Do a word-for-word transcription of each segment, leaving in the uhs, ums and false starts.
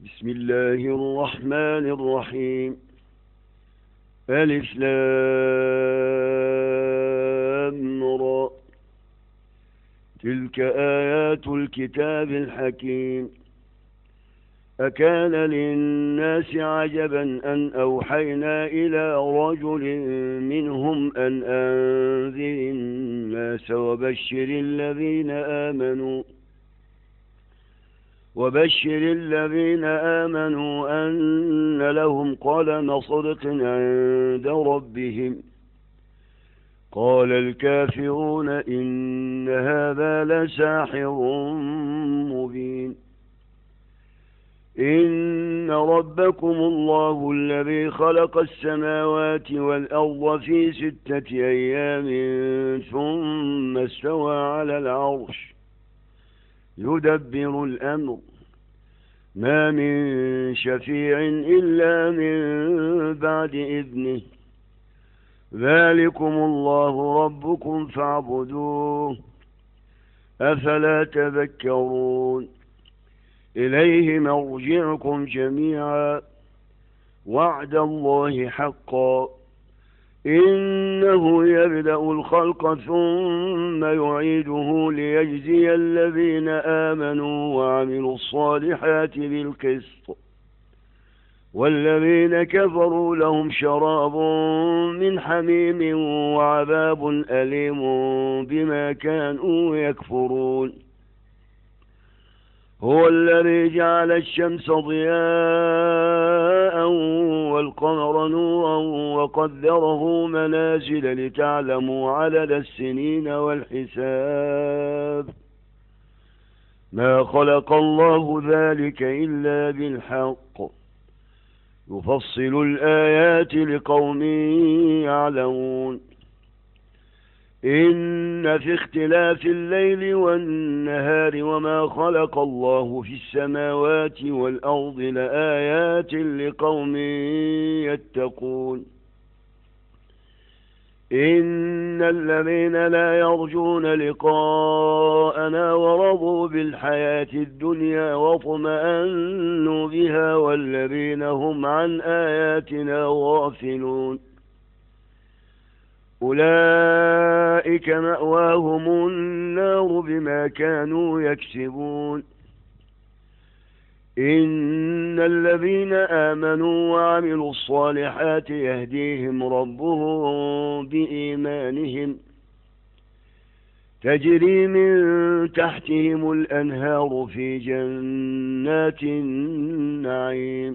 بسم الله الرحمن الرحيم. ألف لام را. تلك آيات الكتاب الحكيم. أكان للناس عجبا أن أوحينا إلى رجل منهم أن أنذر الناس وبشر الذين آمنوا وبشر الذين آمنوا أن لهم قدم صدق عند ربهم. قال الكافرون إن هذا لساحر مبين. إن ربكم الله الذي خلق السماوات والأرض في ستة أيام ثم استوى على العرش يدبر الأمر ما من شفيع إلا من بعد إذنه. ذلكم الله ربكم فاعبدوه أفلا تذكرون. إليه مرجعكم جميعا وعد الله حقا. إنه يبدأ الخلق ثم يعيده ليجزي الذين آمنوا وعملوا الصالحات بالقسط والذين كفروا لهم شراب من حميم وعذاب أليم بما كانوا يكفرون. هو الذي جعل الشمس ضياء والقمر نورا وقدره منازل لتعلموا عدد السنين والحساب. ما خلق الله ذلك إلا بالحق يفصل الآيات لقوم يعلمون. إن في اختلاف الليل والنهار وما خلق الله في السماوات والأرض لآيات لقوم يتقون. إن الذين لا يرجون لقاءنا ورضوا بالحياة الدنيا واطمأنوا بها والذين هم عن آياتنا غافلون أولئك مأواهم النار بما كانوا يكسبون. إن الذين آمنوا وعملوا الصالحات يهديهم ربهم بإيمانهم تجري من تحتهم الأنهار في جنات النعيم.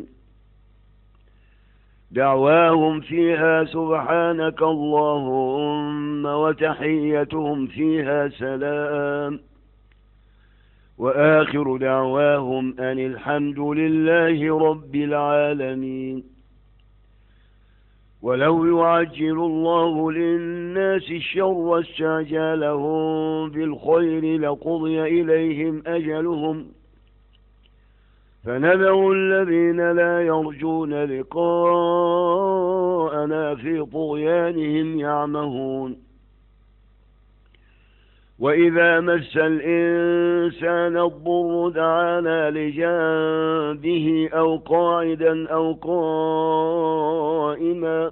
دعواهم فيها سبحانك اللهم وتحيتهم فيها سلام وآخر دعواهم أن الحمد لله رب العالمين. ولو يعجل الله للناس الشر استعجالهم بالخير لقضي إليهم أجلهم فنذر الذين لا يرجون لقاءنا في طغيانهم يعمهون. وإذا مس الإنسان الضر دعانا لجانبه أو قاعدا أو قائما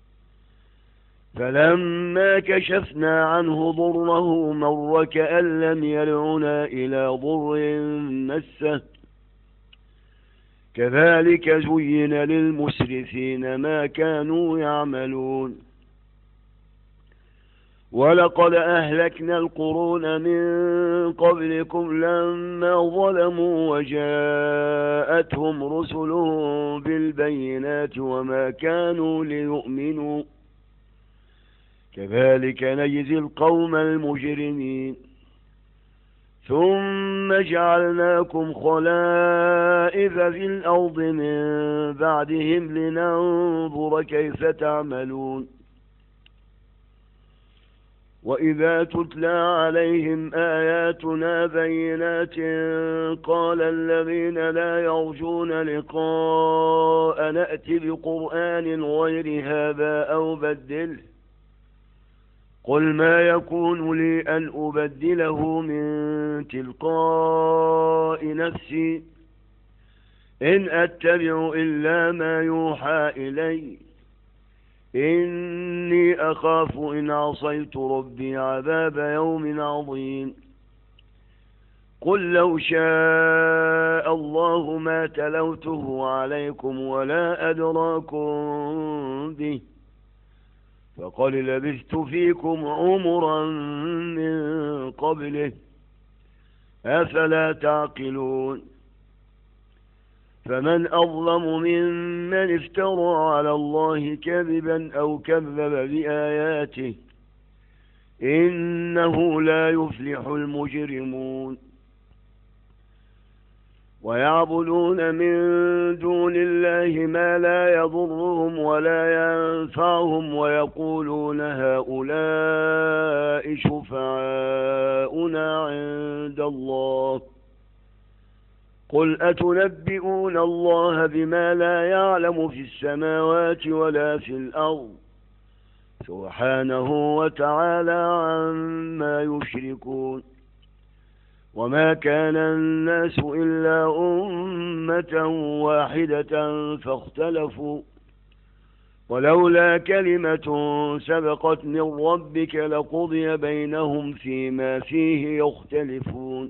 فلما كشفنا عنه ضره مر كأن لم يدعنا إلى ضر مسه. كذلك زين للمسرفين ما كانوا يعملون. ولقد أهلكنا القرون من قبلكم لما ظلموا وجاءتهم رسلهم بالبينات وما كانوا ليؤمنوا كذلك نجزي القوم المجرمين. ثم جعلناكم خلائف في الأرض من بعدهم لننظر كيف تعملون. وإذا تتلى عليهم آياتنا بينات قال الذين لا يرجون لقاء نأتي بقرآن غير هذا أو بدله قل ما يكون لي أن أبدله من تلقاء نفسي إن أتبع إلا ما يوحى إلي إني أخاف إن عصيت ربي عذاب يوم عظيم قل لو شاء الله ما تلوته عليكم ولا أدراكم به فقد لبثت فيكم عمرا من قبله أفلا تعقلون فمن أظلم ممن افترى على الله كذبا أو كذب بآياته إنه لا يفلح المجرمون ويعبدون من دون الله ما لا يضرهم ولا ينفعهم ويقولون هؤلاء شفعاؤنا عند الله قل أتنبئون الله بما لا يعلم في السماوات ولا في الأرض سبحانه وتعالى عما يشركون وما كان الناس إلا أمة واحدة فاختلفوا ولولا كلمة سبقت من ربك لقضي بينهم فيما فيه يختلفون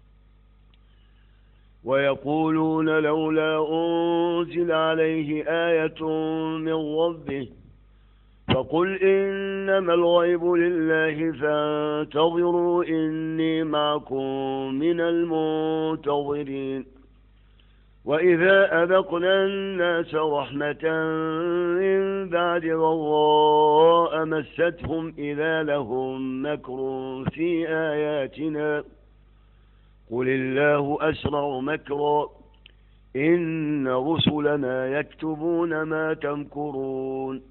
ويقولون لولا أنزل عليه آية من ربه فقل إنما الغيب لله فانتظروا إني معكم من المنتظرين وإذا أذقنا الناس رحمة من بعد ضراء مستهم إذا لهم مكر في آياتنا قل الله أسرع مكرا إن رسلنا يكتبون ما تمكرون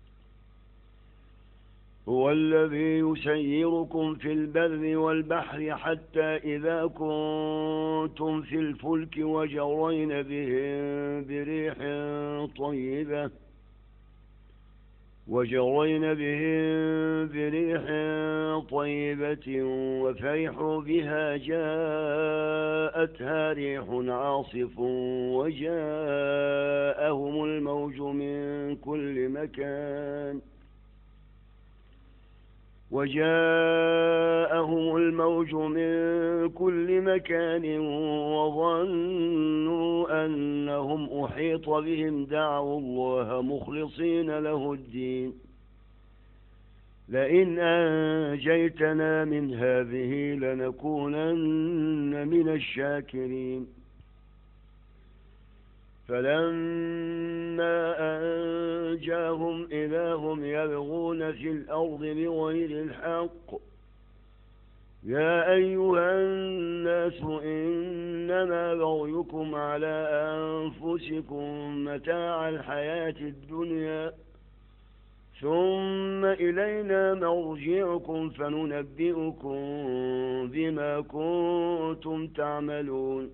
هو الذي يسيركم في البر والبحر حتى إذا كنتم في الفلك وجرين بهم بريح طيبة وجرين بهم بريح طيبة وفرحوا بها جاءتها ريح عاصف وجاءهم الموج من كل مكان وجاءهم الموج من كل مكان وظنوا أنهم أحيط بهم دعوا الله مخلصين له الدين لئن أنجيتنا من هذه لنكونن من الشاكرين فلما أنجاهم إذا هم يبغون في الأرض بغير الحق يا أيها الناس إنما بغيكم على أنفسكم متاع الحياة الدنيا ثم إلينا مرجعكم فننبئكم بما كنتم تعملون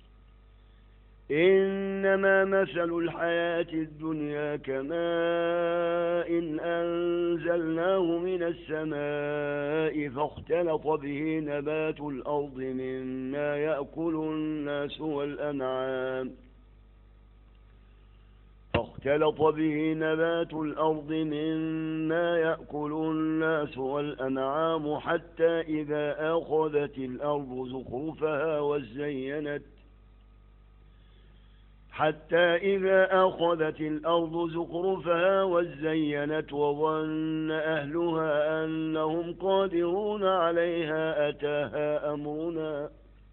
إنما مثل الحياة الدنيا كماء إن أنزلناه من السماء فاختلط به نبات الأرض مما يأكل الناس والأنعام فاختلط به نبات الأرض مما يأكل الناس والأنعام حتى إذا أخذت الأرض زخرفها وزينت حتى إذا أخذت الأرض زخرفها وزينت وظن أهلها أنهم قادرون عليها أتاها أمرنا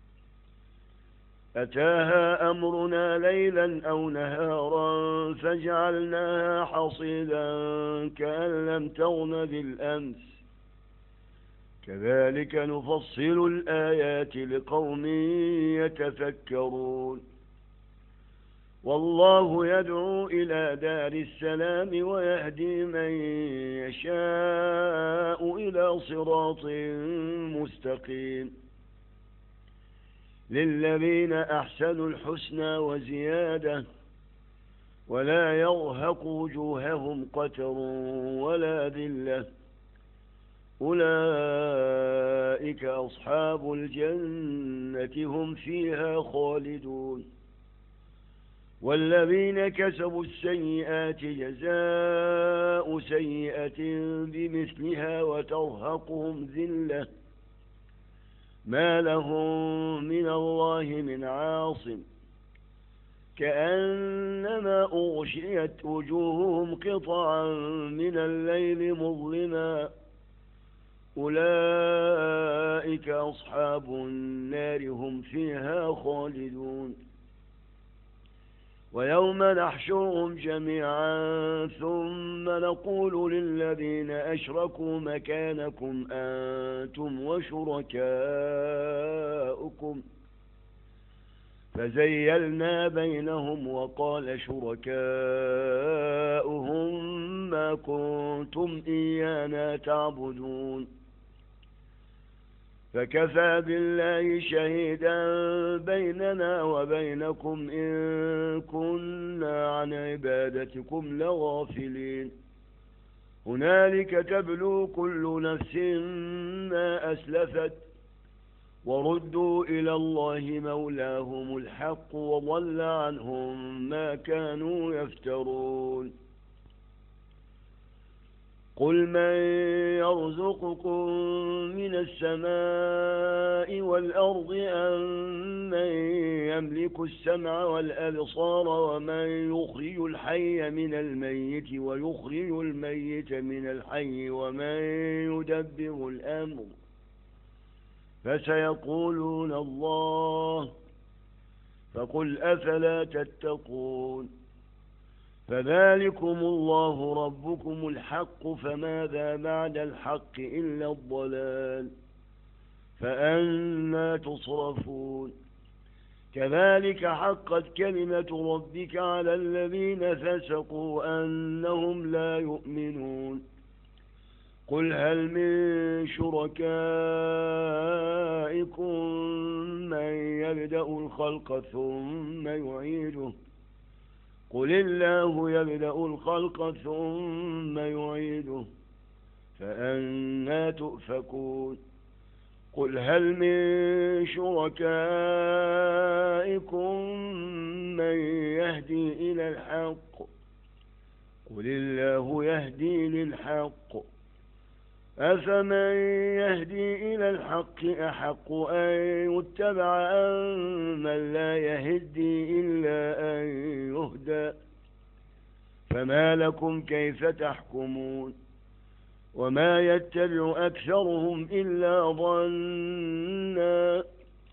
أتاها أمرنا ليلا أو نهارا فجعلناها حصيدا كأن لم تغن بالأمس كذلك نفصل الآيات لقوم يتفكرون والله يدعو إلى دار السلام ويهدي من يشاء إلى صراط مستقيم للذين أحسنوا الحسنى وزيادة ولا يرهق وجوههم قتر ولا ذلة أولئك أصحاب الجنة هم فيها خالدون والذين كسبوا السيئات جزاء سيئة بمثلها وترهقهم ذلة ما لهم من الله من عاصم كأنما أغشيت وجوههم قطعا من الليل مظلما أولئك أصحاب النار هم فيها خالدون ويوم نحشرهم جميعا ثم نقول للذين أشركوا مكانكم أنتم وشركاؤكم فزيلنا بينهم وقال شركاؤهم ما كنتم إيانا تعبدون فكفى بالله شهيدا بيننا وبينكم إن كنا عن عبادتكم لغافلين هنالك تبلو كل نفس ما أسلفت وردوا إلى الله مولاهم الحق وضل عنهم ما كانوا يفترون قل من يرزقكم من السماء والأرض أم من يملك السمع والأبصار ومن يخرج الحي من الميت ويخرج الميت من الحي ومن يدبر الأمر فسيقولون الله فقل أفلا تتقون فذلكم الله ربكم الحق فماذا بعد الحق إلا الضلال فأنى تصرفون كذلك حقت كلمة ربك على الذين فسقوا أنهم لا يؤمنون قل هل من شركائكم من يبدأ الخلق ثم يعيده قل الله يبدأ الخلق ثم يعيده فأنى تؤفكون قل هل من شركائكم من يهدي إلى الحق قل الله يهدي للحق أفمن يهدي إلى الحق أحق أن يتبع أم من لا يهدي إلا أن يهدى فما لكم كيف تحكمون وما يتبع أكثرهم إلا ظنا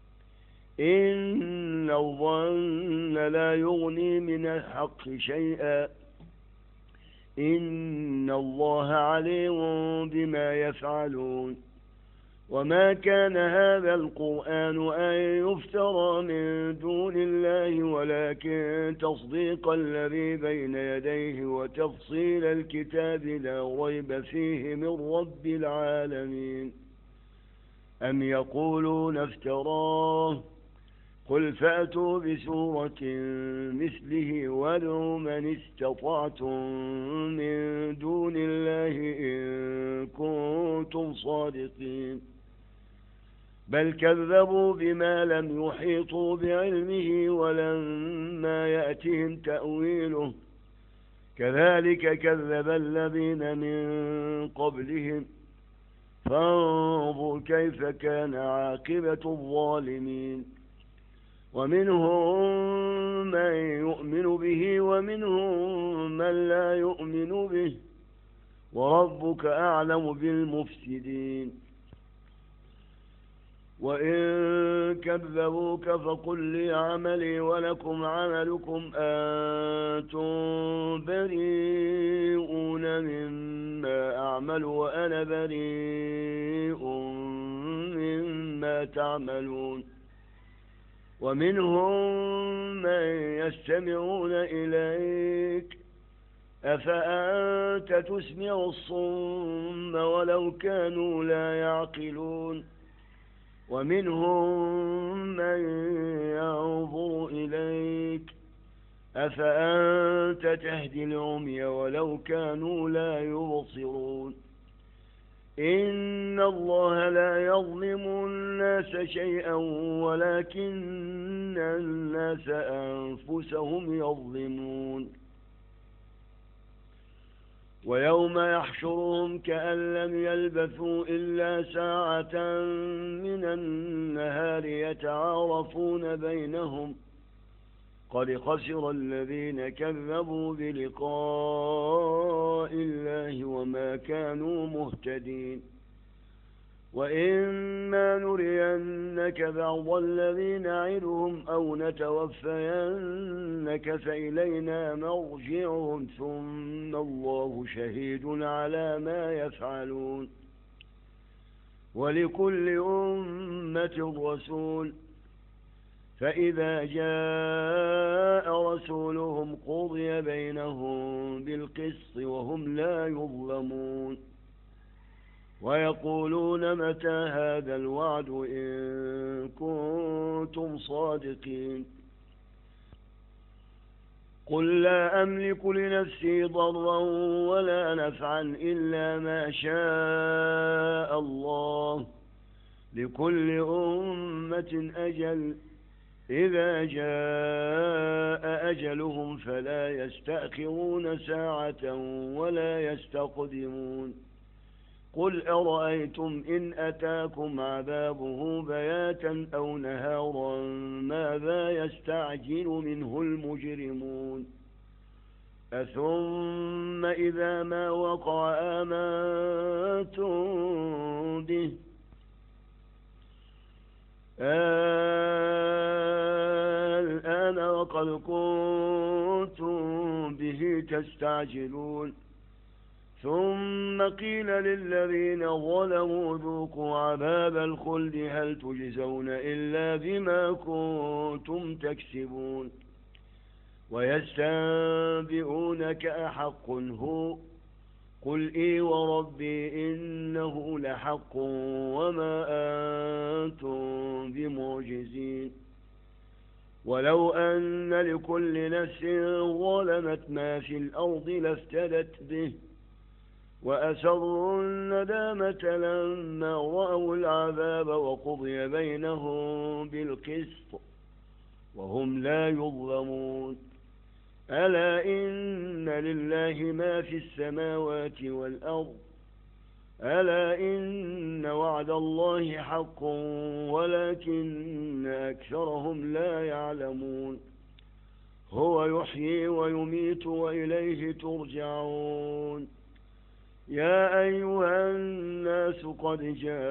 إن الظن لا يغني من الحق شيئا إن الله عليم بما يفعلون وما كان هذا القرآن أن يفترى من دون الله ولكن تصديق الذي بين يديه وتفصيل الكتاب لا ريب فيه من رب العالمين أم يقولون افتراه قل فأتوا بسورة مثله وادعوا من استطعتم من دون الله إن كنتم صادقين بل كذبوا بما لم يحيطوا بعلمه ولما يأتهم تأويله كذلك كذب الذين من قبلهم فانظر كيف كان عاقبة الظالمين ومنهم من يؤمن به ومنهم من لا يؤمن به وربك أعلم بالمفسدين وإن كذبوك فقل لي عملي ولكم عملكم أنتم بريئون مما أعمل وأنا بريء مما تعملون ومنهم من يستمعون إليك أفأنت تسمع الصم ولو كانوا لا يعقلون ومنهم من ينظر إليك أفأنت تهدي العمي ولو كانوا لا يبصرون إن الله لا يظلم الناس شيئا ولكن الناس أنفسهم يظلمون. ويوم يحشرهم كأن لم يلبثوا إلا ساعة من النهار يتعارفون بينهم قد خسر الذين كذبوا بلقاء الله وما كانوا مهتدين. وإما نرينك بعض الذي نعدهم أو نتوفينك فإلينا مرجعهم ثم الله شهيد على ما يفعلون. ولكل أمة رسول فإذا جاء رسولهم قضي بينهم بالقسط وهم لا يظلمون. ويقولون متى هذا الوعد إن كنتم صادقين. قل لا أملك لنفسي ضرا ولا نفعا إلا ما شاء الله لكل أمة أجل إذا جاء أجلهم فلا يستأخرون ساعة ولا يستقدمون. قل أرأيتم إن أتاكم عذابه بياتا أو نهارا ماذا يستعجل منه المجرمون. أثم إذا ما وقع آمنتم به الآن وقد كنتم به تستعجلون. ثم قيل للذين ظلموا ذوقوا عذاب الخلد هل تجزون إلا بما كنتم تكسبون. ويستنبئونك أحق هو قل إي وربي إنه لحق وما أنتم بمعجزين. ولو أن لكل نفس ظلمت ما في الأرض لافتدت به وأسروا الندامة لما رأوا العذاب وقضي بينهم بالقسط وهم لا يظلمون. ألا إن لله ما في السماوات والأرض ألا إن وعد الله حق ولكن أكثرهم لا يعلمون. هو يحيي ويميت وإليه ترجعون. يا أيها الناس قد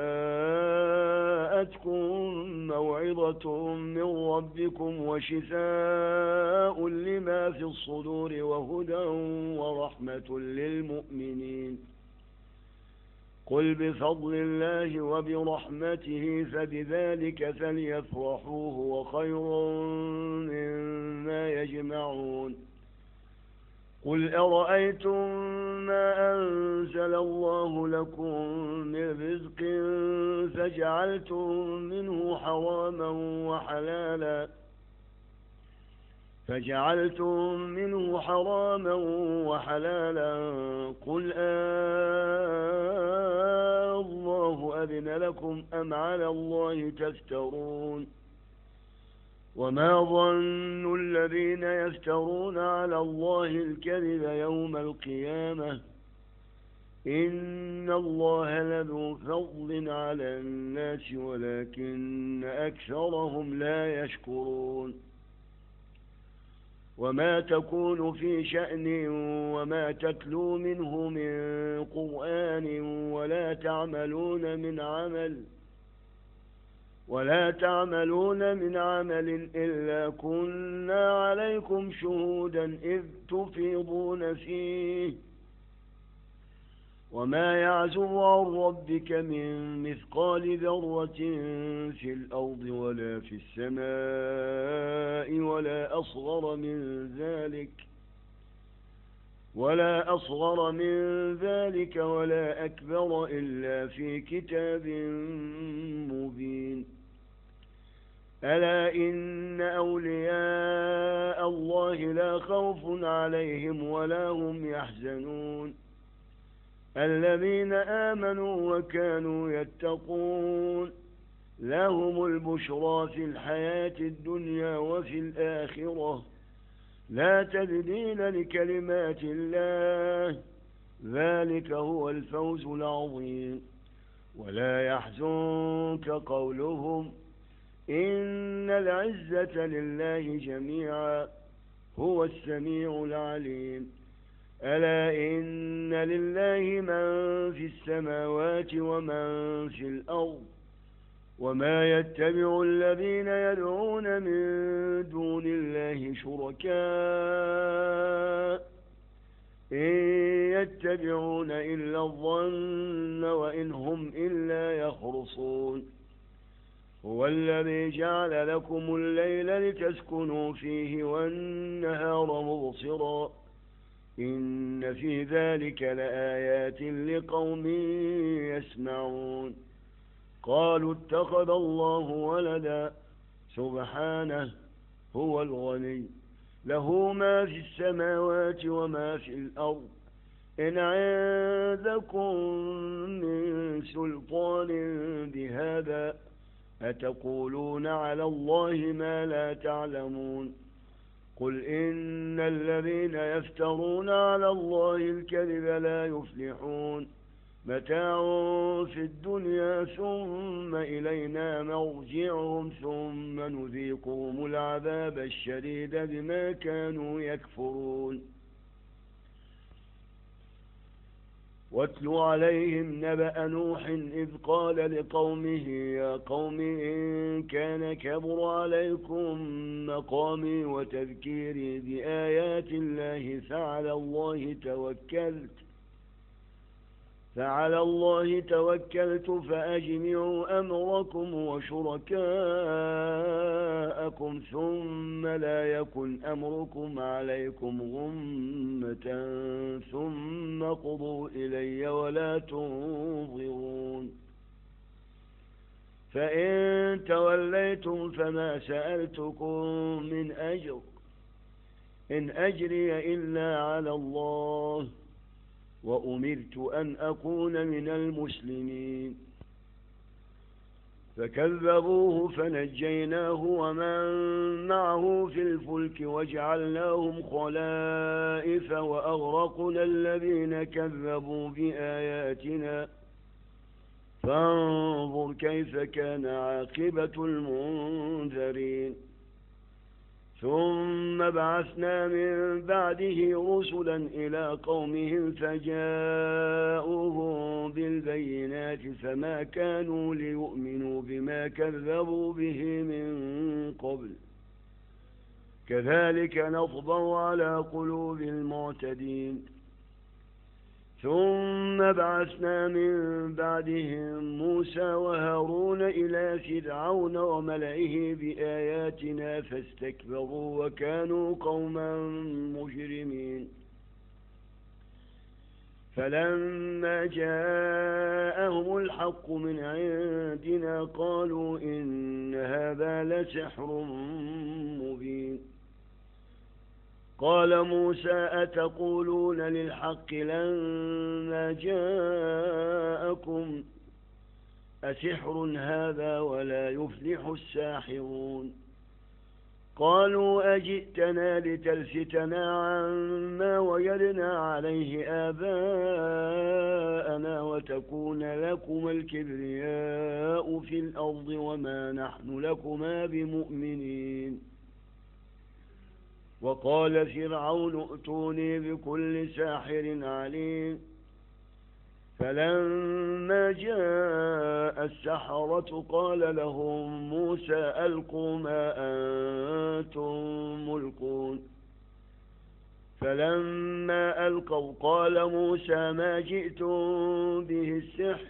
جاءتكم موعظة من ربكم وشفاء لما في الصدور وهدى ورحمة للمؤمنين. قل بفضل الله وبرحمته فبذلك فليفرحوا هو خير مما يجمعون. قل أرأيتم ما أنزل الله لكم من رزق فجعلتم منه حراما وحلالا فجعلتم منه حراما وحلالا قل آه الله أذن لكم أم على الله تفترون. وما ظن الذين يفترون على الله الكذب يوم القيامة إن الله لذو فضل على الناس ولكن أكثرهم لا يشكرون. وما تكون في شأن وما تتلو منه من قرآن ولا تعملون من عمل ولا تعملون من عمل إلا كنا عليكم شهودا إذ تفيضون فيه وما يعزب عن ربك من مثقال ذرة في الأرض ولا في السماء ولا أصغر من ذلك ولا أصغر من ذلك ولا أكبر إلا في كتاب مبين. ألا إن أولياء الله لا خوف عليهم ولا هم يحزنون الذين آمنوا وكانوا يتقون لهم البشرى في الحياة الدنيا وفي الآخرة لا تبديل لكلمات الله ذلك هو الفوز العظيم ولا يحزنك قولهم إن العزة لله جميعا هو السميع العليم ألا إن لله من في السماوات ومن في الأرض وما يتبع الذين يدعون من دون الله شركاء إن يتبعون إلا الظن وإن هم إلا يخرصون هو الذي جعل لكم الليل لتسكنوا فيه والنهار مبصرا إن في ذلك لآيات لقوم يسمعون قالوا اتخذ الله ولدا سبحانه هو الغني له ما في السماوات وما في الأرض إن عندكم من سلطان بهذا أتقولون على الله ما لا تعلمون قل إن الذين يفترون على الله الكذب لا يفلحون متاع في الدنيا ثم إلينا مرجعهم ثم نذيقهم العذاب الشديد بما كانوا يكفرون واتل عليهم نبأ نوح إذ قال لقومه يا قوم إن كان كبر عليكم مقامي وتذكيري بآيات الله فعلى الله توكلت فعلى الله توكلت فأجمعوا أمركم وشركاءكم ثم لا يكن أمركم عليكم غمة ثم قضوا إلي ولا تنظرون فإن توليتم فما سألتكم من أجر إن أجري إلا على الله وأمرت أن أكون من المسلمين فكذبوه فنجيناه ومن معه في الفلك وجعلناهم خلائف وأغرقنا الذين كذبوا بآياتنا فانظر كيف كان عاقبة المنذرين ثم بعثنا من بعده رسلا إلى قومهم فجاءوهم بالبينات فما كانوا ليؤمنوا بما كذبوا به من قبل كذلك نطبع على قلوب المعتدين ثم بعثنا من بعدهم موسى وهارون إلى فرعون وملئه بآياتنا فاستكبروا وكانوا قوما مجرمين فلما جاءهم الحق من عندنا قالوا إن هذا لسحر مبين قال موسى أتقولون للحق لما جاءكم أسحر هذا ولا يفلح الساحرون قالوا أجئتنا لتلفتنا عما وجدنا عليه آباءنا وتكون لكم الكبرياء في الأرض وما نحن لكما بمؤمنين وقال فرعون ائتوني بكل ساحر عليم فلما جاء السحرة قال لهم موسى ألقوا ما أنتم ملقون فلما ألقوا قال موسى ما جئتم به السحر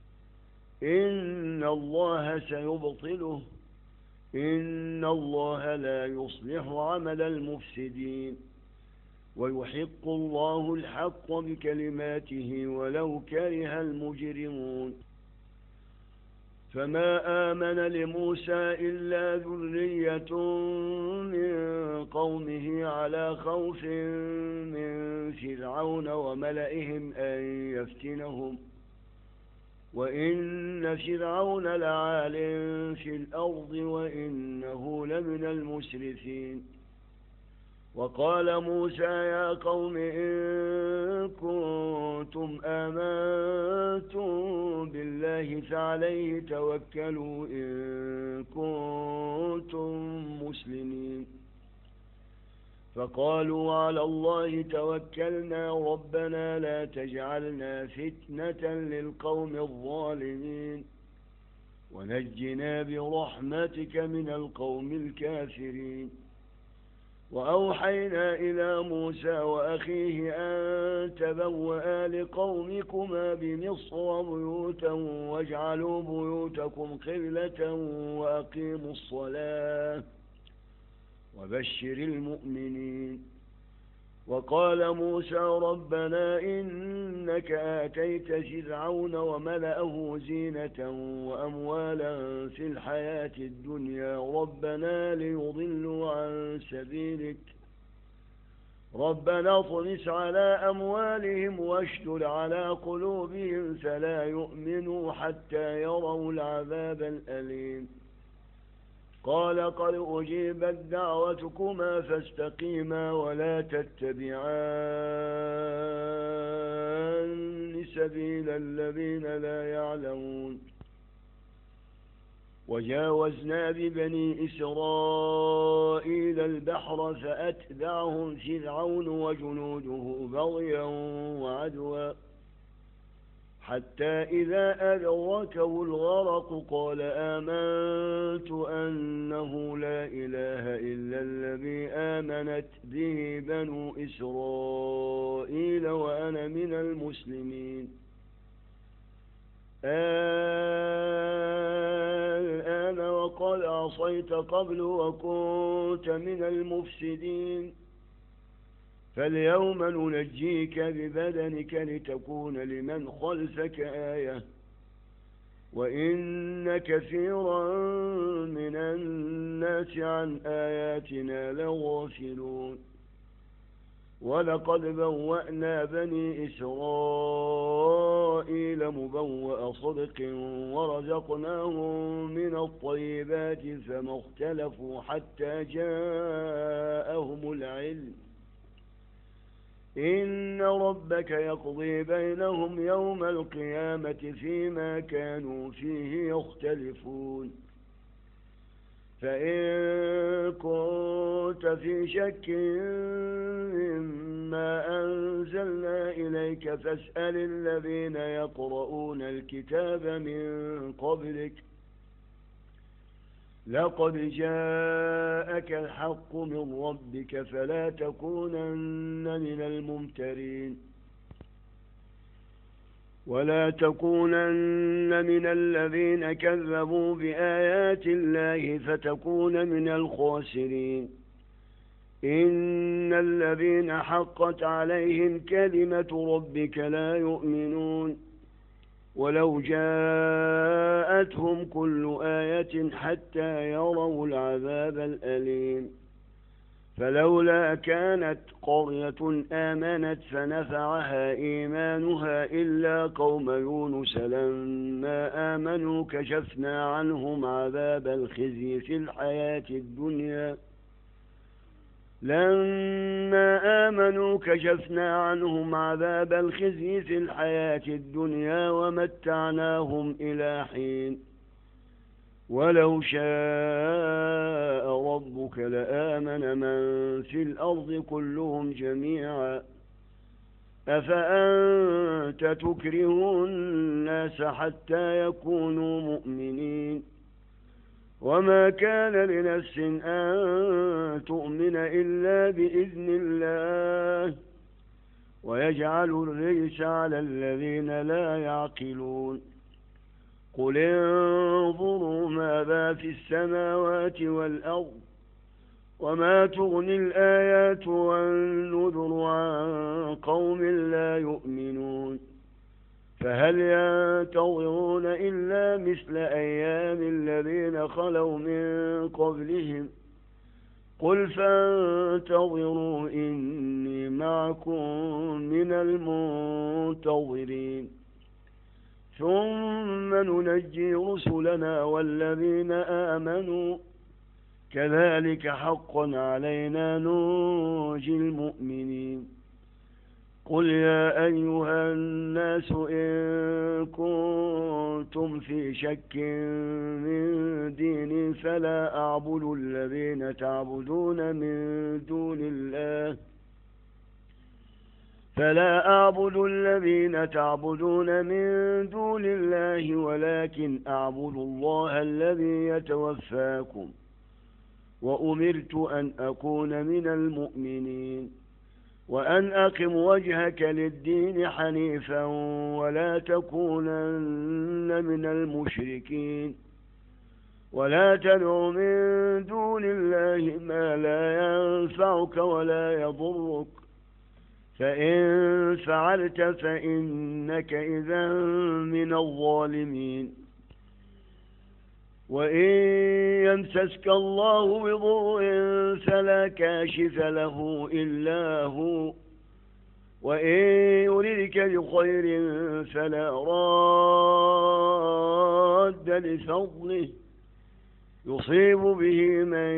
إن الله سيبطله إن الله لا يصلح عمل المفسدين ويحق الله الحق بكلماته ولو كره المجرمون فما آمن لموسى إلا ذرية من قومه على خوف من فرعون وملئهم أن يفتنهم وإن فرعون لعال في الأرض وإنه لمن المسرفين. وقال موسى يا قوم إن كنتم آمنتم بالله فعليه توكلوا إن كنتم مسلمين. فقالوا على الله توكلنا ربنا لا تجعلنا فتنة للقوم الظالمين ونجنا برحمتك من القوم الكافرين. وأوحينا إلى موسى وأخيه أن تبوأ لقومكما بمصر بيوتا واجعلوا بيوتكم قبلة وأقيموا الصلاة وبشر المؤمنين. وقال موسى ربنا إنك آتيت فرعون وملأه زينة وأموالا في الحياة الدنيا ربنا ليضلوا عن سبيلك ربنا اطمس على أموالهم واشدد على قلوبهم فلا يؤمنوا حتى يروا العذاب الأليم. قال قد أجيبت دعوتكما فاستقيما ولا تتبعان سبيل الذين لا يعلمون. وجاوزنا ببني إسرائيل البحر فأتبعهم فرعون وجنوده بغيا وعدوا حتى إذا أدركه الغرق قال آمنت أنه لا إله إلا الذي آمنت به بنو إسرائيل وأنا من المسلمين. الآن وقد عصيت قبل وكنت من المفسدين فاليوم ننجيك ببدنك لتكون لمن خلفك آية وإن كثيرا من الناس عن آياتنا لغافلون. ولقد بوأنا بني إسرائيل مبوأ صدق ورزقناهم من الطيبات فما اختلفوا حتى جاءهم العلم إن ربك يقضي بينهم يوم القيامة فيما كانوا فيه يختلفون. فإن كنت في شك مما أنزلنا إليك فاسأل الذين يقرؤون الكتاب من قبلك لقد جاءك الحق من ربك فلا تكونن من الممترين ولا تكونن من الذين كذبوا بآيات الله فتكون من الخاسرين. إن الذين حقت عليهم كلمة ربك لا يؤمنون ولو جاءتهم كل آية حتى يروا العذاب الأليم. فلولا كانت قرية آمنت فنفعها إيمانها إلا قوم يونس لما آمنوا كشفنا عنهم عذاب الخزي في الحياة الدنيا لما آمنوا كشفنا عنهم عذاب الخزي في الحياة الدنيا ومتعناهم إلى حين ولو شاء ربك لآمن من في الأرض كلهم جميعا أفأنت تكره الناس حتى يكونوا مؤمنين وما كان لنفس أن تؤمن إلا بإذن الله ويجعل الرجس على الذين لا يعقلون. قل انظروا ماذا في السماوات والأرض وما تغني الآيات والنذر عن قوم لا يؤمنون فهل ينتظرون إلا مثل أيام الذين خلوا من قبلهم قل فانتظروا إني معكم من المنتظرين ثم ننجي رسلنا والذين آمنوا كذلك حقا علينا ننجي المؤمنين قل يا أيها الناس إن كنتم في شك من ديني فلا أعبد الذين تعبدون من دون الله فلا أعبد الذين تعبدون من دون الله ولكن أعبد الله الذي يتوفاكم وأمرت أن أكون من المؤمنين وأن أقم وجهك للدين حنيفا ولا تكونن من المشركين ولا تدع من دون الله ما لا ينفعك ولا يضرك فإن فعلت فإنك إذا من الظالمين وإن يمسسك الله بضر فلا كاشف له إلا هو وإن يردك بخير فلا راد لفضله يصيب به من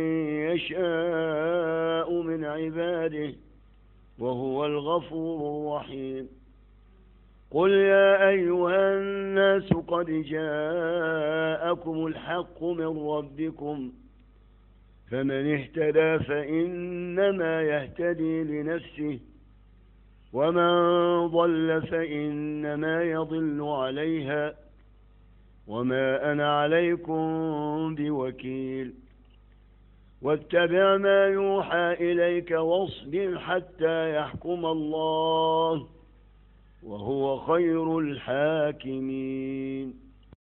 يشاء من عباده وهو الغفور الرحيم قل يا أيها الناس قد جاءكم الحق من ربكم فمن اهتدى فإنما يهتدي لنفسه ومن ضل فإنما يضل عليها وما أنا عليكم بوكيل واتبع ما يوحى إليك واصبر حتى يحكم الله وهو خير الحاكمين